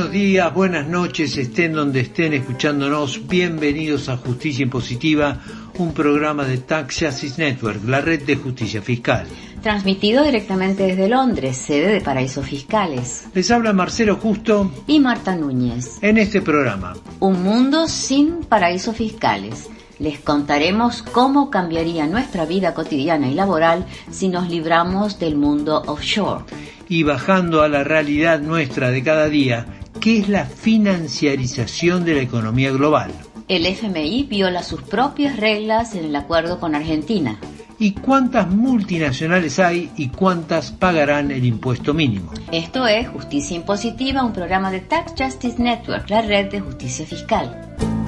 Buenos días, buenas noches, estén donde estén escuchándonos. Bienvenidos a Justicia Impositiva, un programa de Tax Justice Network, la red de justicia fiscal. Transmitido directamente desde Londres, sede de Paraísos Fiscales. Les habla Marcelo Justo y Marta Núñez. En este programa, Un mundo sin paraísos fiscales. Les contaremos cómo cambiaría nuestra vida cotidiana y laboral si nos libramos del mundo offshore. Y bajando a la realidad nuestra de cada día, ¿qué es la financiarización de la economía global? El FMI viola sus propias reglas en el acuerdo con Argentina. ¿Y cuántas multinacionales hay y cuántas pagarán el impuesto mínimo? Esto es Justicia Impositiva, un programa de Tax Justice Network, la red de justicia fiscal.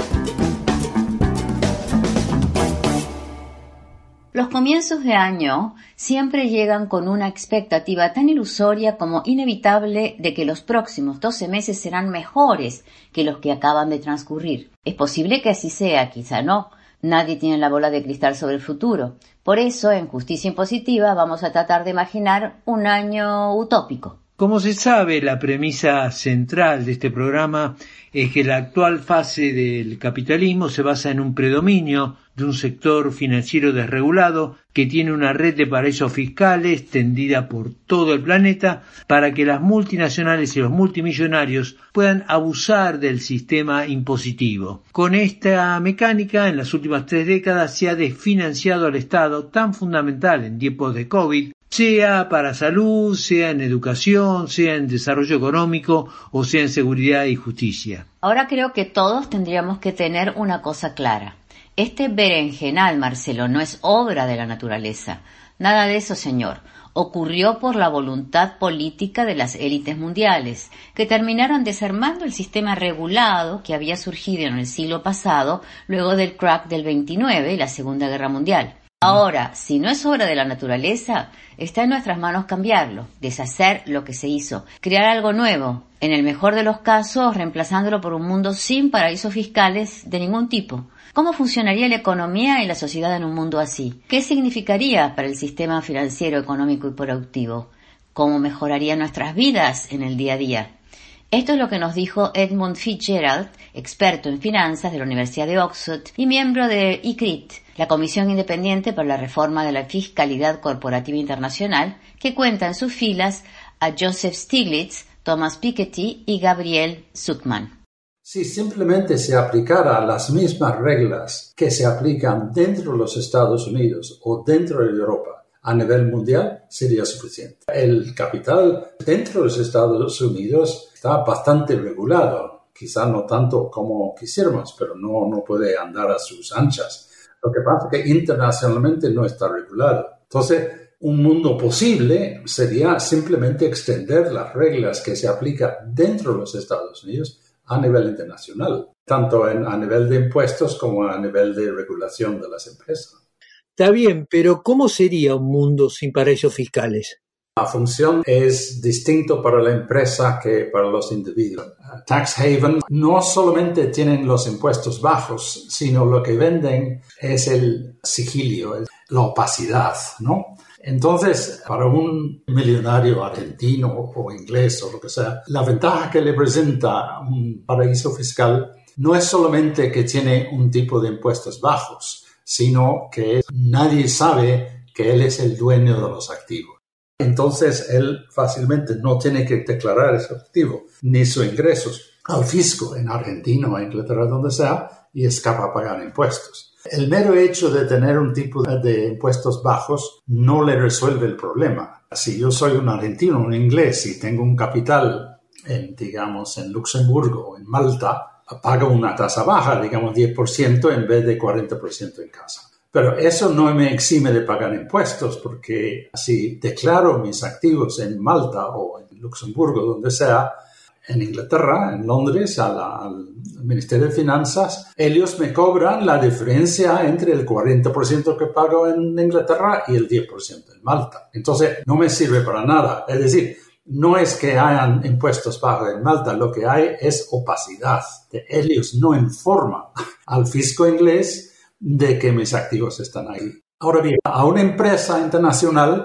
Los comienzos de año siempre llegan con una expectativa tan ilusoria como inevitable de que los próximos 12 meses serán mejores que los que acaban de transcurrir. Es posible que así sea, quizá no. Nadie tiene la bola de cristal sobre el futuro. Por eso, en Justicia Impositiva, vamos a tratar de imaginar un año utópico. Como se sabe, la premisa central de este programa es que la actual fase del capitalismo se basa en un predominio de un sector financiero desregulado que tiene una red de paraísos fiscales tendida por todo el planeta para que las multinacionales y los multimillonarios puedan abusar del sistema impositivo. Con esta mecánica, en las últimas 3 décadas se ha desfinanciado al Estado, tan fundamental en tiempos de COVID, sea para salud, sea en educación, sea en desarrollo económico o sea en seguridad y justicia. Ahora creo que todos tendríamos que tener una cosa clara. Este berenjenal, Marcelo, no es obra de la naturaleza. Nada de eso, señor. Ocurrió por la voluntad política de las élites mundiales, que terminaron desarmando el sistema regulado que había surgido en el siglo pasado, luego del crack del 29 y la Segunda Guerra Mundial. Ahora, si no es obra de la naturaleza, está en nuestras manos cambiarlo, deshacer lo que se hizo, crear algo nuevo, en el mejor de los casos reemplazándolo por un mundo sin paraísos fiscales de ningún tipo. ¿Cómo funcionaría la economía y la sociedad en un mundo así? ¿Qué significaría para el sistema financiero, económico y productivo? ¿Cómo mejoraría nuestras vidas en el día a día? Esto es lo que nos dijo Edmund Fitzgerald, experto en finanzas de la Universidad de Oxford y miembro de ICRIT, la Comisión Independiente para la Reforma de la Fiscalidad Corporativa Internacional, que cuenta en sus filas a Joseph Stiglitz, Thomas Piketty y Gabriel Zucman. Si simplemente se aplicara las mismas reglas que se aplican dentro de los Estados Unidos o dentro de Europa a nivel mundial, sería suficiente. El capital dentro de los Estados Unidos está bastante regulado, quizá no tanto como quisiéramos, pero no puede andar a sus anchas. Lo que pasa es que internacionalmente no está regulado. Entonces, un mundo posible sería simplemente extender las reglas que se aplican dentro de los Estados Unidos a nivel internacional, tanto a nivel de impuestos como a nivel de regulación de las empresas. Está bien, pero ¿cómo sería un mundo sin paraísos fiscales? La función es distinta para la empresa que para los individuos. Tax haven no solamente tienen los impuestos bajos, sino lo que venden es el sigilio, la opacidad, ¿no? Entonces, para un millonario argentino o inglés o lo que sea, la ventaja que le presenta un paraíso fiscal no es solamente que tiene un tipo de impuestos bajos, sino que nadie sabe que él es el dueño de los activos. Entonces, él fácilmente no tiene que declarar ese activo ni sus ingresos al fisco en Argentina o Inglaterra, donde sea, y escapa a pagar impuestos. El mero hecho de tener un tipo de impuestos bajos no le resuelve el problema. Si yo soy un argentino, un inglés, y tengo un capital en Luxemburgo o en Malta, pago una tasa baja, digamos 10% en vez de 40% en casa. Pero eso no me exime de pagar impuestos, porque si declaro mis activos en Malta o en Luxemburgo, donde sea, en Inglaterra, en Londres, al Ministerio de Finanzas, ellos me cobran la diferencia entre el 40% que pago en Inglaterra y el 10% en Malta. Entonces, no me sirve para nada. Es decir, no es que hayan impuestos bajos en Malta, lo que hay es opacidad. Ellos no informan al fisco inglés de que mis activos están ahí. Ahora bien, a una empresa internacional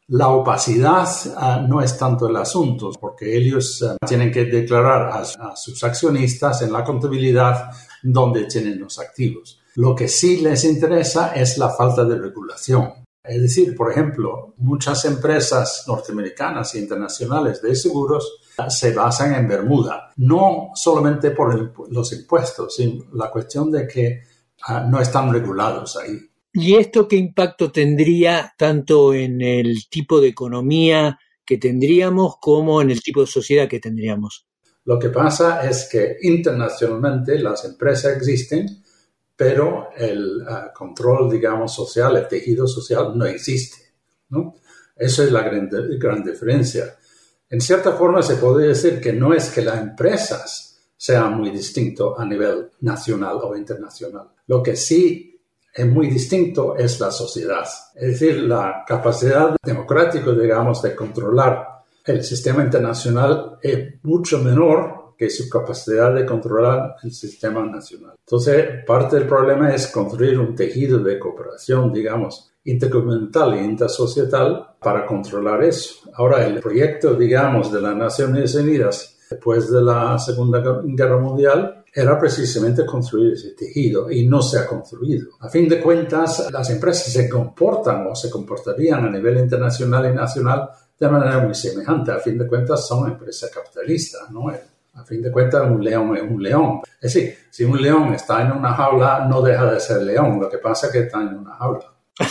La opacidad no es tanto el asunto, porque ellos tienen que declarar a sus accionistas en la contabilidad dónde tienen los activos. Lo que sí les interesa es la falta de regulación. Es decir, por ejemplo, muchas empresas norteamericanas e internacionales de seguros se basan en Bermuda, no solamente por los impuestos, sino la cuestión de que no están regulados ahí. ¿Y esto qué impacto tendría tanto en el tipo de economía que tendríamos como en el tipo de sociedad que tendríamos? Lo que pasa es que internacionalmente las empresas existen, pero el control, digamos, social, el tejido social no existe, ¿no? Eso es la gran diferencia. En cierta forma se puede decir que no es que las empresas sean muy distintas a nivel nacional o internacional. Lo que sí es muy distinto es la sociedad. Es decir, la capacidad democrática, digamos, de controlar el sistema internacional es mucho menor que su capacidad de controlar el sistema nacional. Entonces, parte del problema es construir un tejido de cooperación, digamos, intergubernamental e intersocietal para controlar eso. Ahora, el proyecto, digamos, de las Naciones Unidas después de la Segunda Guerra Mundial era precisamente construir ese tejido y no se ha construido. A fin de cuentas, las empresas se comportan o se comportarían a nivel internacional y nacional de manera muy semejante. A fin de cuentas, son empresas capitalistas, ¿no? A fin de cuentas, un león es un león. Es decir, si un león está en una jaula, no deja de ser león. Lo que pasa es que está en una jaula.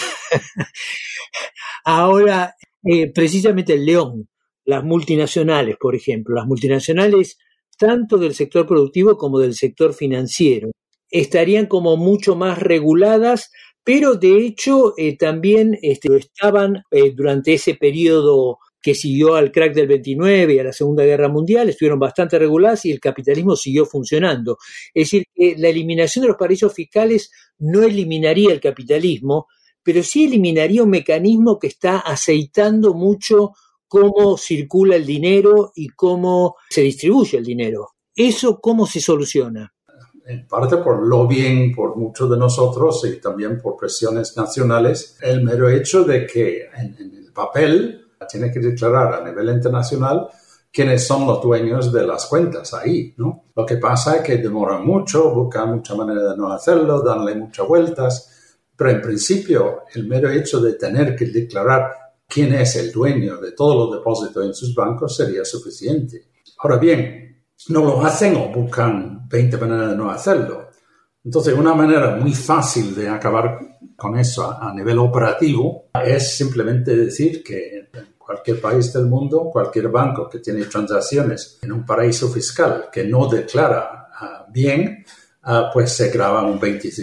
Ahora, precisamente el león, las multinacionales, por ejemplo, las multinacionales tanto del sector productivo como del sector financiero, estarían como mucho más reguladas, pero de hecho también lo estaban durante ese periodo que siguió al crack del 29 y a la Segunda Guerra Mundial, estuvieron bastante reguladas y el capitalismo siguió funcionando. Es decir, que la eliminación de los paraísos fiscales no eliminaría el capitalismo, pero sí eliminaría un mecanismo que está aceitando mucho cómo circula el dinero y cómo se distribuye el dinero. ¿Eso cómo se soluciona? En parte por lobbying por muchos de nosotros y también por presiones nacionales, el mero hecho de que en el papel tiene que declarar a nivel internacional quiénes son los dueños de las cuentas ahí, ¿no? Lo que pasa es que demoran mucho, buscan muchas maneras de no hacerlo, danle muchas vueltas, pero en principio el mero hecho de tener que declarar quién es el dueño de todos los depósitos en sus bancos sería suficiente. Ahora bien, no lo hacen o buscan 20 maneras de no hacerlo. Entonces, una manera muy fácil de acabar con eso a nivel operativo es simplemente decir que en cualquier país del mundo, cualquier banco que tiene transacciones en un paraíso fiscal que no declara bien, pues se grava un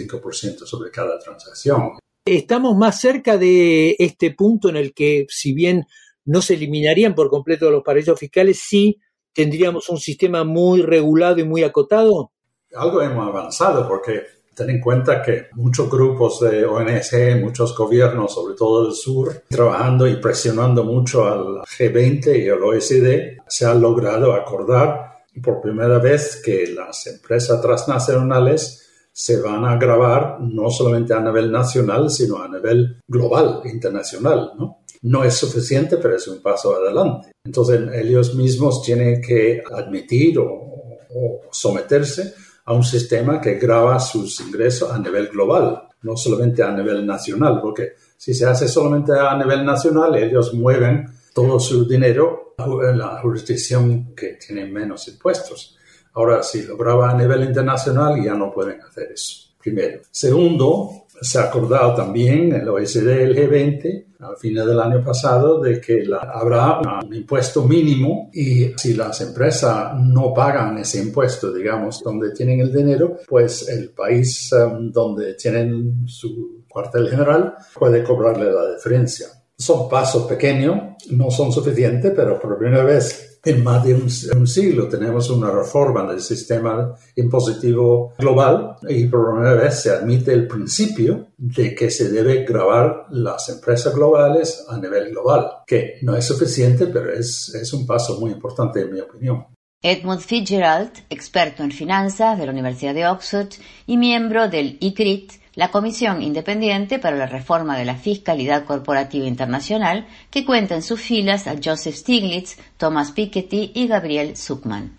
25% sobre cada transacción. Estamos más cerca de este punto en el que, si bien no se eliminarían por completo los paraísos fiscales, sí tendríamos un sistema muy regulado y muy acotado. Algo hemos avanzado porque ten en cuenta que muchos grupos de ONG, muchos gobiernos, sobre todo del sur, trabajando y presionando mucho al G20 y al OECD, se ha logrado acordar por primera vez que las empresas transnacionales se van a gravar no solamente a nivel nacional, sino a nivel global, internacional, ¿no? No es suficiente, pero es un paso adelante. Entonces, ellos mismos tienen que admitir o someterse a un sistema que grava sus ingresos a nivel global, no solamente a nivel nacional, porque si se hace solamente a nivel nacional, ellos mueven todo su dinero en la jurisdicción que tiene menos impuestos. Ahora, si lo graba a nivel internacional, ya no pueden hacer eso, primero. Segundo, se ha acordado también el OECD y el G20 al final del año pasado de que habrá un impuesto mínimo y si las empresas no pagan ese impuesto, digamos, donde tienen el dinero, pues el país donde tienen su cuartel general puede cobrarle la diferencia. Son pasos pequeños, no son suficientes, pero por primera vez en más de un siglo tenemos una reforma del sistema impositivo global y por primera vez se admite el principio de que se debe gravar las empresas globales a nivel global, que no es suficiente, pero es un paso muy importante en mi opinión. Edmund Fitzgerald, experto en finanzas de la Universidad de Oxford y miembro del ICRIT, la Comisión Independiente para la Reforma de la Fiscalidad Corporativa Internacional, que cuenta en sus filas a Joseph Stiglitz, Thomas Piketty y Gabriel Zucman.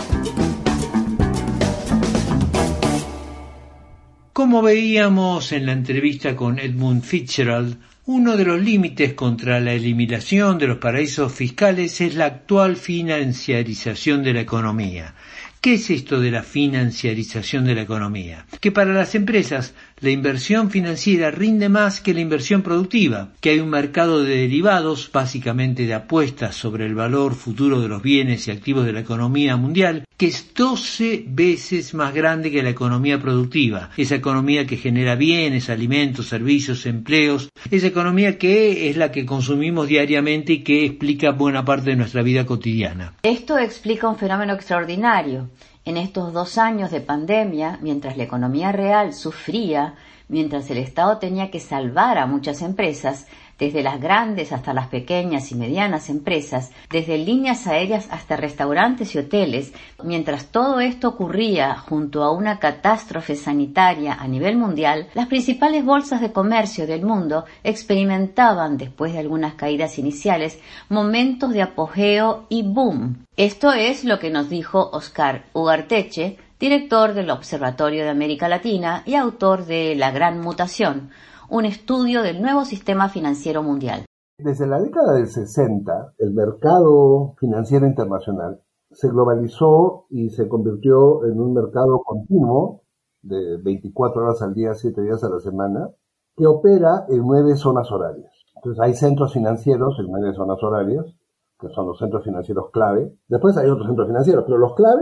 Como veíamos en la entrevista con Edmund Fitzgerald, uno de los límites contra la eliminación de los paraísos fiscales es la actual financiarización de la economía. ¿Qué es esto de la financiarización de la economía? Que para las empresas la inversión financiera rinde más que la inversión productiva, que hay un mercado de derivados, básicamente de apuestas sobre el valor futuro de los bienes y activos de la economía mundial, que es 12 veces más grande que la economía productiva, esa economía que genera bienes, alimentos, servicios, empleos, esa economía que es la que consumimos diariamente y que explica buena parte de nuestra vida cotidiana. Esto explica un fenómeno extraordinario. En estos 2 años de pandemia, mientras la economía real sufría, mientras el Estado tenía que salvar a muchas empresas, desde las grandes hasta las pequeñas y medianas empresas, desde líneas aéreas hasta restaurantes y hoteles, mientras todo esto ocurría junto a una catástrofe sanitaria a nivel mundial, las principales bolsas de comercio del mundo experimentaban, después de algunas caídas iniciales, momentos de apogeo y boom. Esto es lo que nos dijo Oscar Ugarteche, director del Observatorio de América Latina y autor de La Gran Mutación, un estudio del nuevo sistema financiero mundial. Desde la década del 60, el mercado financiero internacional se globalizó y se convirtió en un mercado continuo de 24 horas al día, 7 días a la semana, que opera en 9 zonas horarias. Entonces hay centros financieros en 9 zonas horarias, que son los centros financieros clave. Después hay otros centros financieros, pero los clave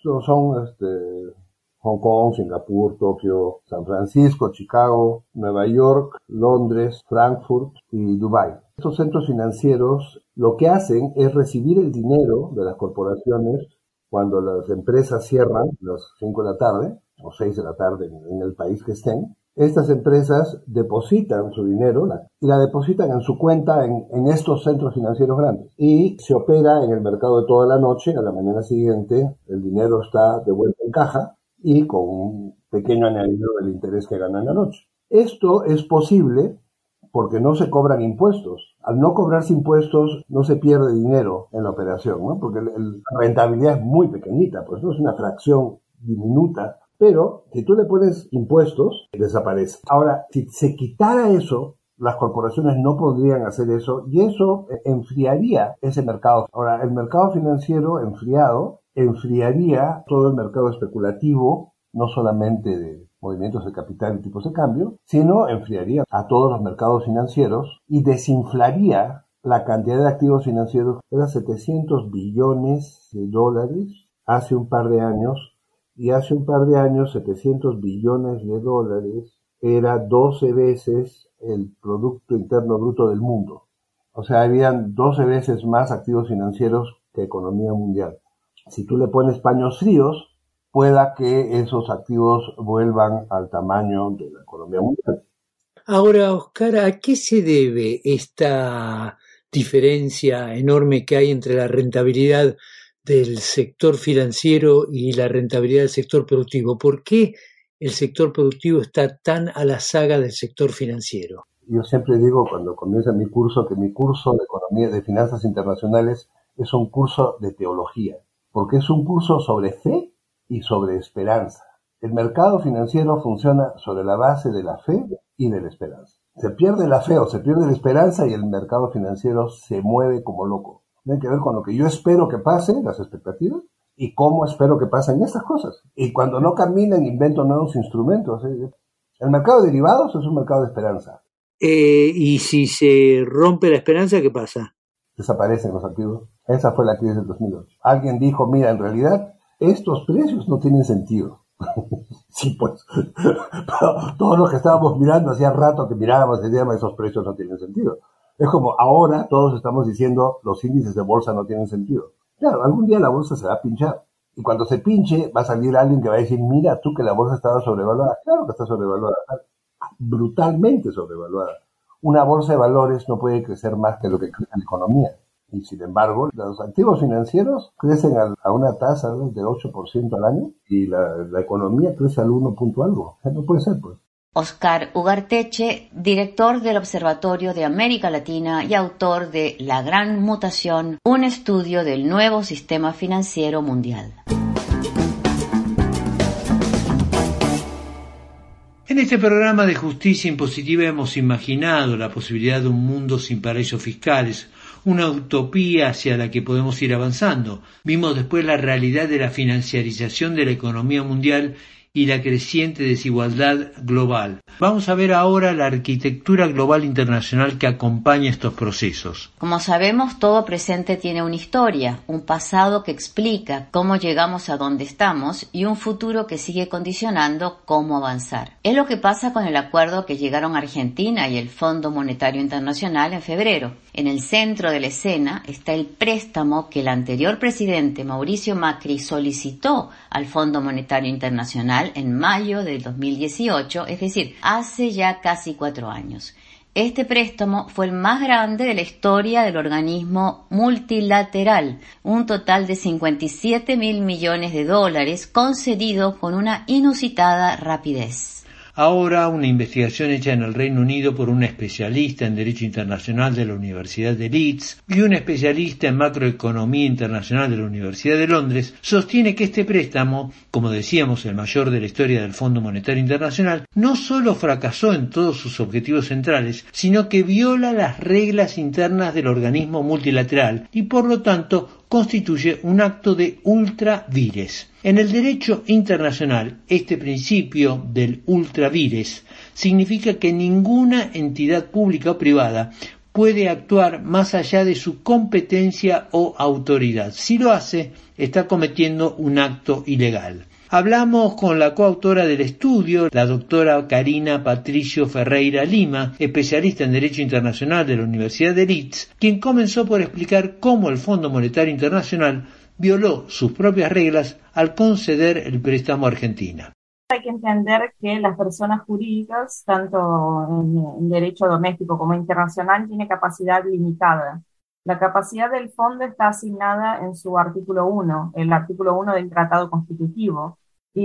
son Hong Kong, Singapur, Tokio, San Francisco, Chicago, Nueva York, Londres, Frankfurt y Dubái. Estos centros financieros lo que hacen es recibir el dinero de las corporaciones cuando las empresas cierran a las 5 de la tarde o 6 de la tarde en el país que estén. Estas empresas depositan su dinero y la depositan en su cuenta en estos centros financieros grandes. Y se opera en el mercado de toda la noche. A la mañana siguiente el dinero está de vuelta en caja y con un pequeño añadido del interés que gana en la noche. Esto es posible porque no se cobran impuestos. Al no cobrarse impuestos no se pierde dinero en la operación, ¿no? Porque la rentabilidad es muy pequeñita, pues no es una fracción diminuta. Pero si tú le pones impuestos, desaparece. Ahora, si se quitara eso, las corporaciones no podrían hacer eso y eso enfriaría ese mercado. Ahora, el mercado financiero enfriado enfriaría todo el mercado especulativo, no solamente de movimientos de capital y tipos de cambio, sino enfriaría a todos los mercados financieros y desinflaría la cantidad de activos financieros. Era 700 billones de dólares hace un par de años. Y hace un par de años, 700 billones de dólares era 12 veces el Producto Interno Bruto del mundo. O sea, habían 12 veces más activos financieros que economía mundial. Si tú le pones paños fríos, pueda que esos activos vuelvan al tamaño de la economía mundial. Ahora, Oscar, ¿a qué se debe esta diferencia enorme que hay entre la rentabilidad del sector financiero y la rentabilidad del sector productivo? ¿Por qué el sector productivo está tan a la saga del sector financiero? Yo siempre digo cuando comienza mi curso que mi curso de economía de finanzas internacionales es un curso de teología, porque es un curso sobre fe y sobre esperanza. El mercado financiero funciona sobre la base de la fe y de la esperanza. Se pierde la fe o se pierde la esperanza y el mercado financiero se mueve como loco. Tiene que ver con lo que yo espero que pase, las expectativas, y cómo espero que pasen estas cosas. Y cuando no caminan, invento nuevos instrumentos. El mercado de derivados es un mercado de esperanza. ¿Y si se rompe la esperanza, qué pasa? Desaparecen los activos. Esa fue la crisis del 2008. Alguien dijo, mira, en realidad, estos precios no tienen sentido. Sí, pues. Todos los que estábamos mirando, hacía rato que mirábamos y decíamos, esos precios no tienen sentido. Es como ahora todos estamos diciendo los índices de bolsa no tienen sentido. Claro, algún día la bolsa se va a pinchar. Y cuando se pinche va a salir alguien que va a decir, mira tú que la bolsa estaba sobrevaluada. Claro que está sobrevaluada. Brutalmente sobrevaluada. Una bolsa de valores no puede crecer más que lo que crece la economía. Y sin embargo, los activos financieros crecen a una tasa de 8% al año y la economía crece al 1 punto algo. No puede ser, pues. Oscar Ugarteche, director del Observatorio de América Latina y autor de La Gran Mutación, un estudio del nuevo sistema financiero mundial. En este programa de justicia impositiva hemos imaginado la posibilidad de un mundo sin paraísos fiscales, una utopía hacia la que podemos ir avanzando. Vimos después la realidad de la financiarización de la economía mundial y la creciente desigualdad global. Vamos a ver ahora la arquitectura global internacional que acompaña estos procesos. Como sabemos, todo presente tiene una historia, un pasado que explica cómo llegamos a donde estamos y un futuro que sigue condicionando cómo avanzar. Es lo que pasa con el acuerdo que llegaron Argentina y el Fondo Monetario Internacional en febrero. En el centro de la escena está el préstamo que el anterior presidente Mauricio Macri solicitó al Fondo Monetario Internacional en mayo del 2018, es decir, hace ya casi 4 años. Este préstamo fue el más grande de la historia del organismo multilateral, un total de 57.000 millones de dólares concedido con una inusitada rapidez. Ahora, una investigación hecha en el Reino Unido por un especialista en Derecho Internacional de la Universidad de Leeds y un especialista en Macroeconomía Internacional de la Universidad de Londres sostiene que este préstamo, como decíamos, el mayor de la historia del Fondo Monetario Internacional, no solo fracasó en todos sus objetivos centrales, sino que viola las reglas internas del organismo multilateral y, por lo tanto, constituye un acto de ultra vires. En el derecho internacional, este principio del ultra vires significa que ninguna entidad pública o privada puede actuar más allá de su competencia o autoridad. Si lo hace, está cometiendo un acto ilegal. Hablamos con la coautora del estudio, la doctora Karina Patricio Ferreira Lima, especialista en Derecho Internacional de la Universidad de Leeds, quien comenzó por explicar cómo el Fondo Monetario Internacional violó sus propias reglas al conceder el préstamo a Argentina. Hay que entender que las personas jurídicas, tanto en derecho doméstico como internacional, tienen capacidad limitada. La capacidad del fondo está asignada en su artículo 1, el artículo 1 del Tratado Constitutivo.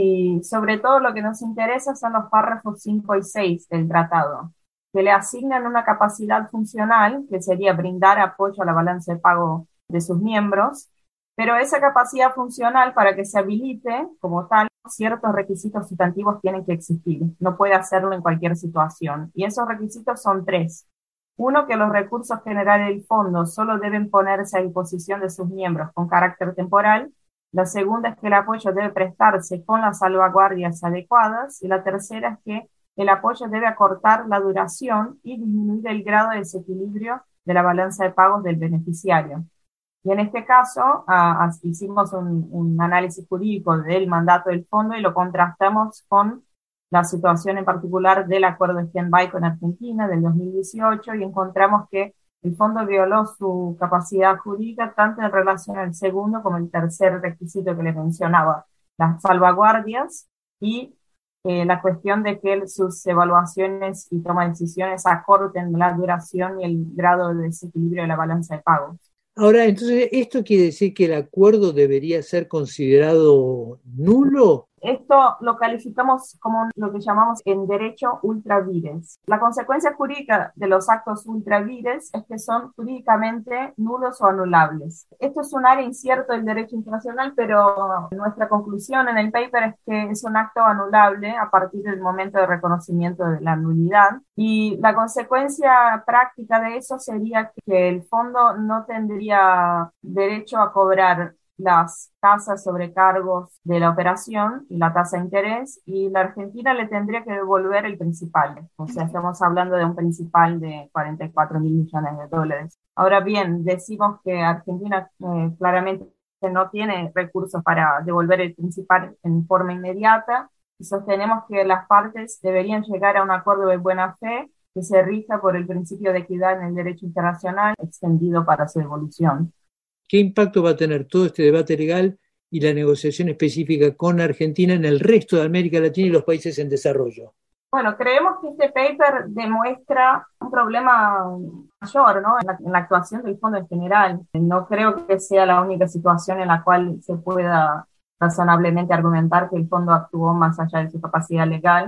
Y sobre todo lo que nos interesa son los párrafos 5 y 6 del tratado, que le asignan una capacidad funcional, que sería brindar apoyo a la balanza de pago de sus miembros, pero esa capacidad funcional, para que se habilite como tal, ciertos requisitos sustantivos tienen que existir. No puede hacerlo en cualquier situación. Y esos requisitos son 3. Uno, que los recursos generales del fondo solo deben ponerse a disposición de sus miembros con carácter temporal. La segunda es que el apoyo debe prestarse con las salvaguardias adecuadas. Y la tercera es que el apoyo debe acortar la duración y disminuir el grado de desequilibrio de la balanza de pagos del beneficiario. Y en este caso hicimos un análisis jurídico del mandato del fondo y lo contrastamos con la situación en particular del acuerdo stand-by con Argentina del 2018 y encontramos que el fondo violó su capacidad jurídica tanto en relación al segundo como el tercer requisito que les mencionaba, las salvaguardias y la cuestión de que sus evaluaciones y toma de decisiones acorten la duración y el grado de desequilibrio de la balanza de pagos. Ahora, entonces, ¿esto quiere decir que el acuerdo debería ser considerado nulo? Esto lo calificamos como lo que llamamos en derecho ultra vires. La consecuencia jurídica de los actos ultra vires es que son jurídicamente nulos o anulables. Esto es un área incierto del derecho internacional, pero nuestra conclusión en el paper es que es un acto anulable a partir del momento de reconocimiento de la nulidad. Y la consecuencia práctica de eso sería que el fondo no tendría derecho a cobrar las tasas sobre cargos de la operación y la tasa de interés, y la Argentina le tendría que devolver el principal. O sea, estamos hablando de un principal de 44.000 millones de dólares. Ahora bien, decimos que Argentina claramente no tiene recursos para devolver el principal en forma inmediata y sostenemos que las partes deberían llegar a un acuerdo de buena fe que se rija por el principio de equidad en el derecho internacional extendido para su devolución. ¿Qué impacto va a tener todo este debate legal y la negociación específica con Argentina en el resto de América Latina y los países en desarrollo? Bueno, creemos que este paper demuestra un problema mayor, ¿no? en la actuación del fondo en general. No creo que sea la única situación en la cual se pueda razonablemente argumentar que el fondo actuó más allá de su capacidad legal.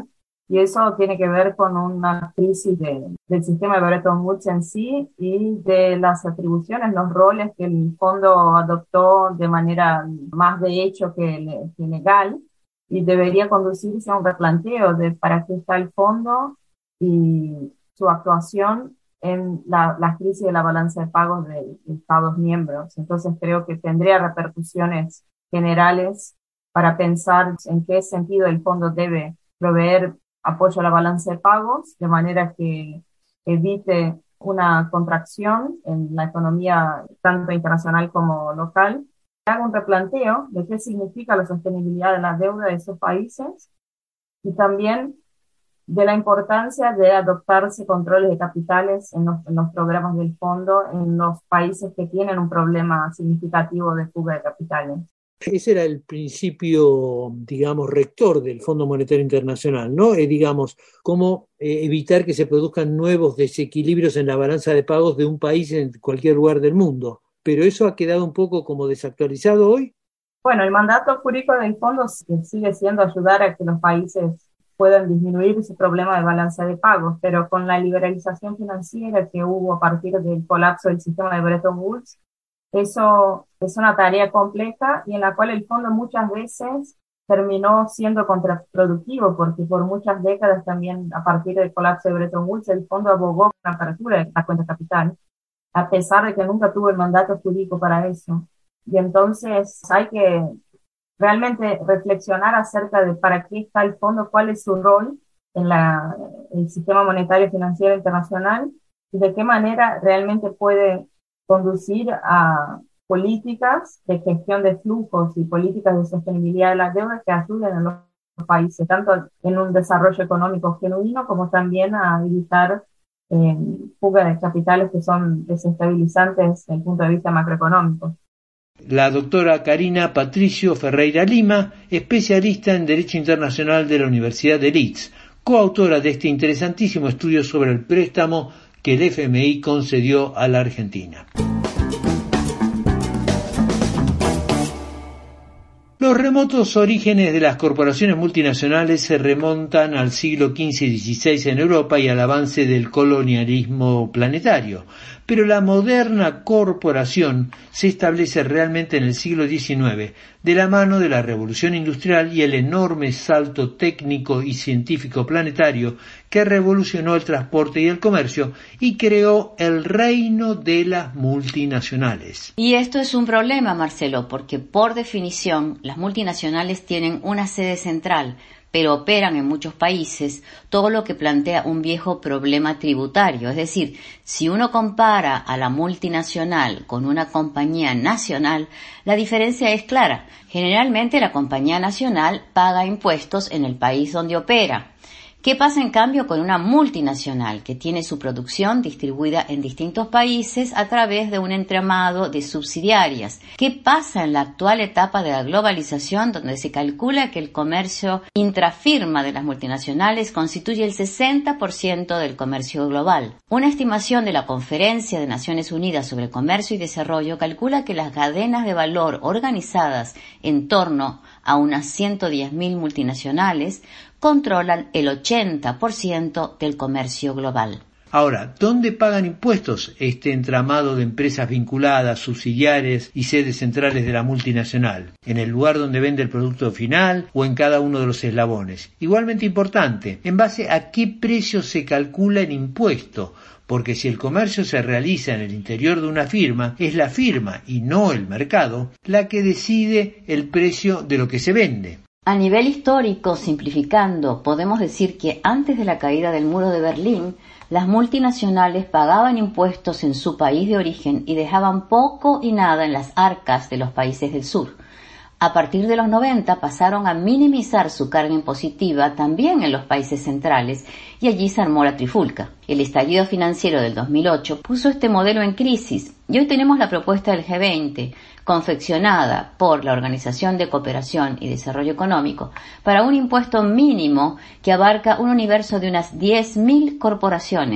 Y eso tiene que ver con una crisis del sistema de Bretton Woods en sí y de las atribuciones, los roles que el fondo adoptó de manera más de hecho que legal, y debería conducirse a un replanteo de para qué está el fondo y su actuación en la crisis de la balanza de pagos de Estados miembros. Entonces creo que tendría repercusiones generales para pensar en qué sentido el fondo debe proveer apoyo a la balanza de pagos, de manera que evite una contracción en la economía tanto internacional como local. Haga un replanteo de qué significa la sostenibilidad de la deuda de esos países y también de la importancia de adoptarse controles de capitales en los programas del fondo en los países que tienen un problema significativo de fuga de capitales. Ese era el principio, digamos, rector del Fondo Monetario Internacional, ¿no? Digamos, cómo evitar que se produzcan nuevos desequilibrios en la balanza de pagos de un país en cualquier lugar del mundo. Pero eso ha quedado un poco como desactualizado hoy. Bueno, el mandato jurídico del fondo sigue siendo ayudar a que los países puedan disminuir su problema de balanza de pagos, pero con la liberalización financiera que hubo a partir del colapso del sistema de Bretton Woods, eso es una tarea compleja y en la cual el fondo muchas veces terminó siendo contraproductivo, porque por muchas décadas también, a partir del colapso de Bretton Woods, el fondo abogó por la apertura de la cuenta capital, a pesar de que nunca tuvo el mandato jurídico para eso. Y entonces hay que realmente reflexionar acerca de para qué está el fondo, cuál es su rol en el sistema monetario financiero internacional y de qué manera realmente puede conducir a políticas de gestión de flujos y políticas de sostenibilidad de la deuda que ayuden a los países, tanto en un desarrollo económico genuino como también a evitar fuga de capitales que son desestabilizantes desde el punto de vista macroeconómico. La doctora Karina Patricio Ferreira Lima, especialista en Derecho Internacional de la Universidad de Leeds, coautora de este interesantísimo estudio sobre el préstamo que el FMI concedió a la Argentina. Los remotos orígenes de las corporaciones multinacionales se remontan al siglo XV y XVI en Europa y al avance del colonialismo planetario, pero la moderna corporación se establece realmente en el siglo XIX, de la mano de la revolución industrial y el enorme salto técnico y científico planetario que revolucionó el transporte y el comercio y creó el reino de las multinacionales. Y esto es un problema, Marcelo, porque por definición las multinacionales tienen una sede central, pero operan en muchos países, todo lo que plantea un viejo problema tributario. Es decir, si uno compara a la multinacional con una compañía nacional, la diferencia es clara. Generalmente la compañía nacional paga impuestos en el país donde opera. ¿Qué pasa en cambio con una multinacional que tiene su producción distribuida en distintos países a través de un entramado de subsidiarias? ¿Qué pasa en la actual etapa de la globalización, donde se calcula que el comercio intrafirma de las multinacionales constituye el 60% del comercio global? Una estimación de la Conferencia de Naciones Unidas sobre Comercio y Desarrollo calcula que las cadenas de valor organizadas en torno a unas 110.000 multinacionales controlan el 80% del comercio global. Ahora, ¿dónde pagan impuestos este entramado de empresas vinculadas, subsidiarias y sedes centrales de la multinacional? ¿En el lugar donde vende el producto final o en cada uno de los eslabones? Igualmente importante, ¿en base a qué precio se calcula el impuesto? Porque si el comercio se realiza en el interior de una firma, es la firma y no el mercado la que decide el precio de lo que se vende. A nivel histórico, simplificando, podemos decir que antes de la caída del muro de Berlín, las multinacionales pagaban impuestos en su país de origen y dejaban poco y nada en las arcas de los países del sur. A partir de los 90 pasaron a minimizar su carga impositiva también en los países centrales y allí se armó la trifulca. El estallido financiero del 2008 puso este modelo en crisis y hoy tenemos la propuesta del G20, confeccionada por la Organización de Cooperación y Desarrollo Económico, para un impuesto mínimo que abarca un universo de unas 10.000 corporaciones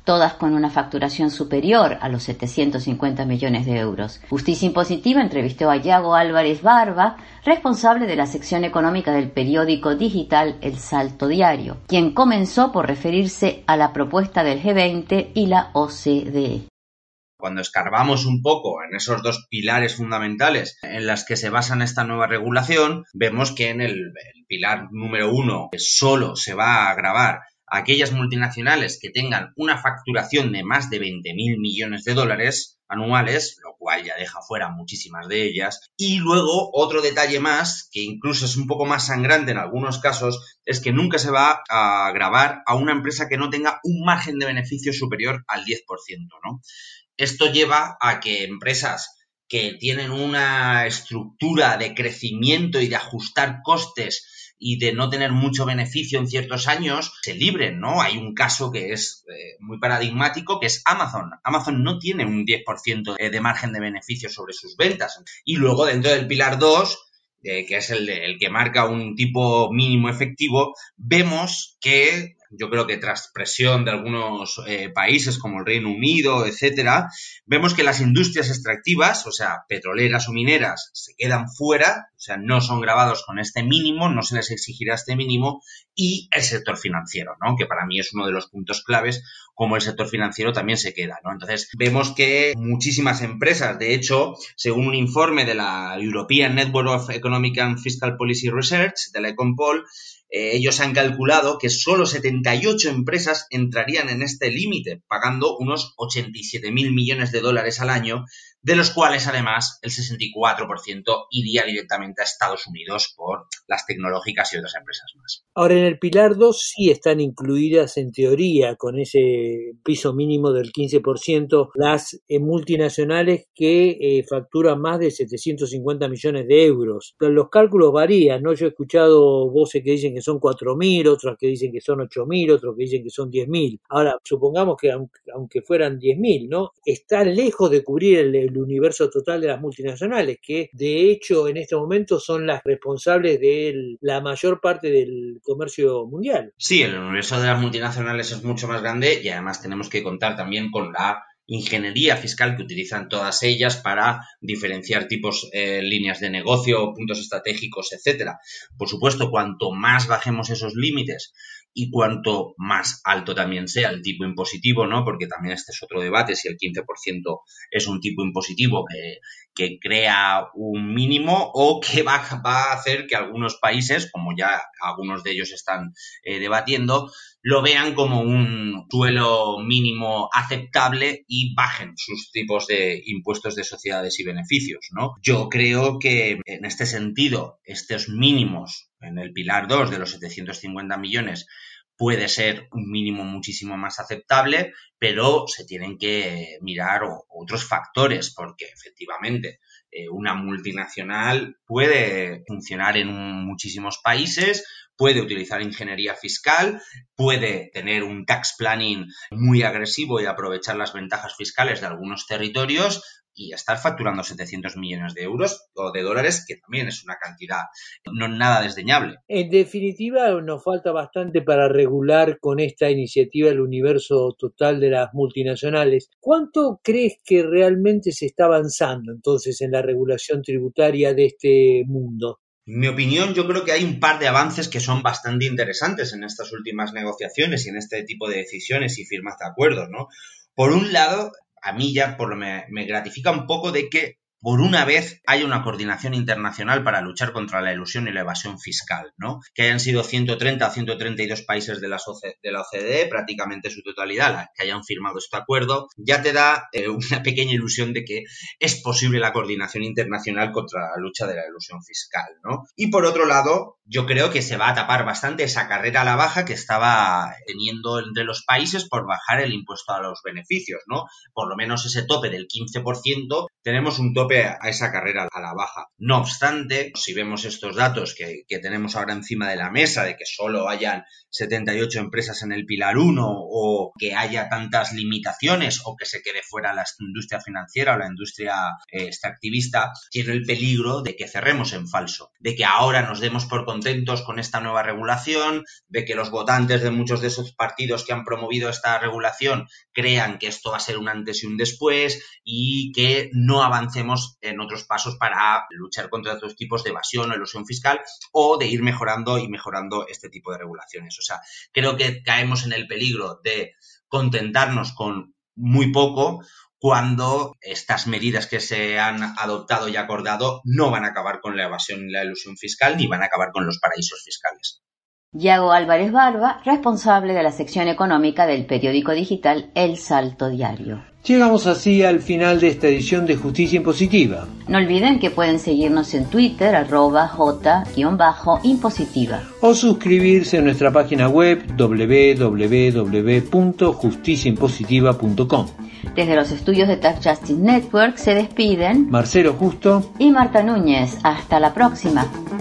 todas con una facturación superior a los 750 millones de euros. Justicia Impositiva entrevistó a Yago Álvarez Barba, responsable de la sección económica del periódico digital El Salto Diario, quien comenzó por referirse a la propuesta del G20 y la OCDE. Cuando escarbamos un poco en esos dos pilares fundamentales en las que se basa esta nueva regulación, vemos que en el pilar número 1 solo se va a gravar a aquellas multinacionales que tengan una facturación de más de 20.000 millones de dólares anuales, lo cual ya deja fuera muchísimas de ellas. Y luego otro detalle más, que incluso es un poco más sangrante en algunos casos, es que nunca se va a gravar a una empresa que no tenga un margen de beneficio superior al 10%, ¿no? Esto lleva a que empresas que tienen una estructura de crecimiento y de ajustar costes y de no tener mucho beneficio en ciertos años, se libren, ¿no? Hay un caso que es muy paradigmático, que es Amazon. Amazon no tiene un 10% de margen de beneficio sobre sus ventas. Y luego dentro del pilar 2, que es el que marca un tipo mínimo efectivo, vemos que yo creo que tras presión de algunos países como el Reino Unido, etcétera, vemos que las industrias extractivas, o sea, petroleras o mineras, se quedan fuera, o sea, no son gravados con este mínimo, no se les exigirá este mínimo, y el sector financiero, ¿no? Que para mí es uno de los puntos claves, como el sector financiero también se queda, ¿no? Entonces, vemos que muchísimas empresas, de hecho, según un informe de la European Network of Economic and Fiscal Policy Research, de la Econpol, ellos han calculado que solo 78 empresas entrarían en este límite, pagando unos 87.000 millones de dólares al año, de los cuales además el 64% iría directamente a Estados Unidos por las tecnológicas y otras empresas más. Ahora, en el pilar 2 sí están incluidas en teoría con ese piso mínimo del 15% las multinacionales que facturan más de 750 millones de euros. Los cálculos varían, ¿no? Yo he escuchado voces que dicen que son 4.000, otras que dicen que son 8.000, otros que dicen que son 10.000. Ahora, supongamos que aunque fueran 10.000, ¿no? Está lejos de cubrir el universo total de las multinacionales, que de hecho en este momento son las responsables de la mayor parte del comercio mundial. Sí, el universo de las multinacionales es mucho más grande y además tenemos que contar también con la ingeniería fiscal que utilizan todas ellas para diferenciar tipos, líneas de negocio, puntos estratégicos, etcétera. Por supuesto, cuanto más bajemos esos límites y cuanto más alto también sea el tipo impositivo, ¿no? Porque también este es otro debate, si el 15% es un tipo impositivo que crea un mínimo o que va a hacer que algunos países, como ya algunos de ellos están debatiendo, lo vean como un suelo mínimo aceptable y bajen sus tipos de impuestos de sociedades y beneficios, ¿no? Yo creo que en este sentido, estos mínimos en el pilar 2 de los 750 millones puede ser un mínimo muchísimo más aceptable, pero se tienen que mirar otros factores, porque efectivamente una multinacional puede funcionar en muchísimos países, puede utilizar ingeniería fiscal, puede tener un tax planning muy agresivo y aprovechar las ventajas fiscales de algunos territorios y estar facturando 700 millones de euros o de dólares, que también es una cantidad no nada desdeñable. En definitiva, nos falta bastante para regular con esta iniciativa el universo total de las multinacionales. ¿Cuánto crees que realmente se está avanzando entonces en la regulación tributaria de este mundo? En mi opinión, yo creo que hay un par de avances que son bastante interesantes en estas últimas negociaciones y en este tipo de decisiones y firmas de acuerdos, ¿no? Por un lado, a mí ya me gratifica un poco de que por una vez hay una coordinación internacional para luchar contra la elusión y la evasión fiscal, ¿no? Que hayan sido 130 o 132 países de la OCDE, prácticamente su totalidad, que hayan firmado este acuerdo, ya te da una pequeña ilusión de que es posible la coordinación internacional contra la lucha de la elusión fiscal, ¿no? Y por otro lado, yo creo que se va a tapar bastante esa carrera a la baja que estaba teniendo entre los países por bajar el impuesto a los beneficios, ¿no? Por lo menos ese tope del 15%, tenemos un tope vuelve a esa carrera a la baja. No obstante, si vemos estos datos que tenemos ahora encima de la mesa, de que solo hayan 78 empresas en el pilar 1 o que haya tantas limitaciones o que se quede fuera la industria financiera o la industria extractivista, tiene el peligro de que cerremos en falso, de que ahora nos demos por contentos con esta nueva regulación, de que los votantes de muchos de esos partidos que han promovido esta regulación crean que esto va a ser un antes y un después y que no avancemos en otros pasos para luchar contra otros tipos de evasión o elusión fiscal o de ir mejorando este tipo de regulaciones. O sea, creo que caemos en el peligro de contentarnos con muy poco cuando estas medidas que se han adoptado y acordado no van a acabar con la evasión y la elusión fiscal ni van a acabar con los paraísos fiscales. Yago Álvarez Barba, responsable de la sección económica del periódico digital El Salto Diario. Llegamos así al final de esta edición de Justicia Impositiva. No olviden que pueden seguirnos en Twitter, @J_impositiva. O suscribirse a nuestra página web www.justiciaimpositiva.com. Desde los estudios de Tax Justice Network se despiden Marcelo Justo y Marta Núñez. Hasta la próxima.